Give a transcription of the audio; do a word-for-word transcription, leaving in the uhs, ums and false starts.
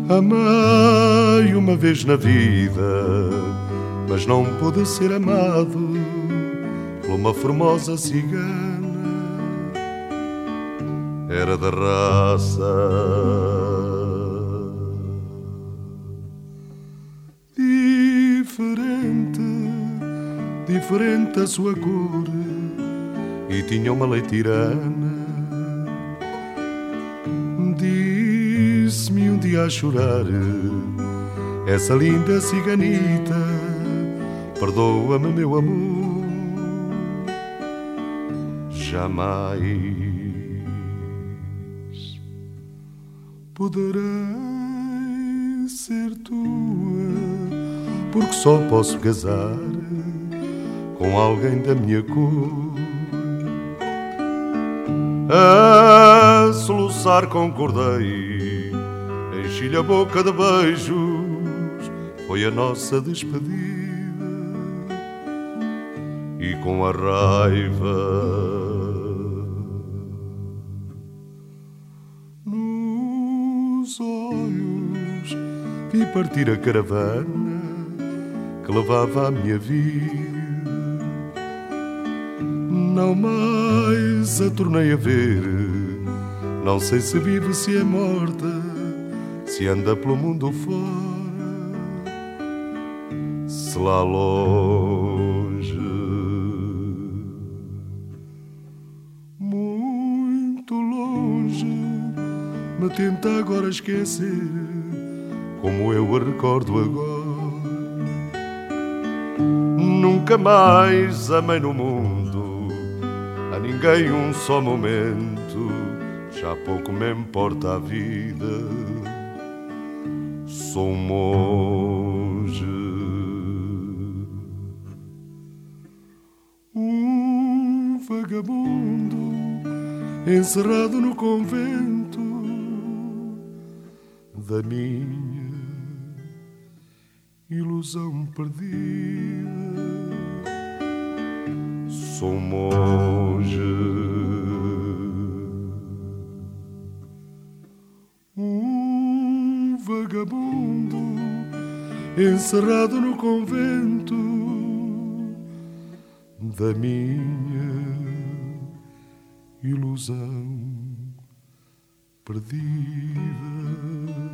Amei uma vez na vida, mas não pude ser amado por uma formosa cigana. Era da raça diferente, diferente a sua cor, e tinha uma leitirana. Disse-me um dia a chorar: essa linda ciganita, perdoa-me, meu amor, jamais poderei ser tua, porque só posso casar com alguém da minha cor. A soluçar concordei, enchi-lhe a boca de beijos, foi a nossa despedida. E com a raiva nos olhos vi partir a caravana que levava a minha vida. Não mais a tornei a ver, não sei se vive, se é morta, se anda pelo mundo fora, se lá longe, muito longe, me tenta agora esquecer, como eu a recordo agora. Nunca mais amei no mundo a ninguém um só momento, já pouco me importa a vida. Sou um monge, um vagabundo encerrado no convento da minha ilusão perdida. Sou um monge, um vagabundo encerrado no convento da minha ilusão perdida.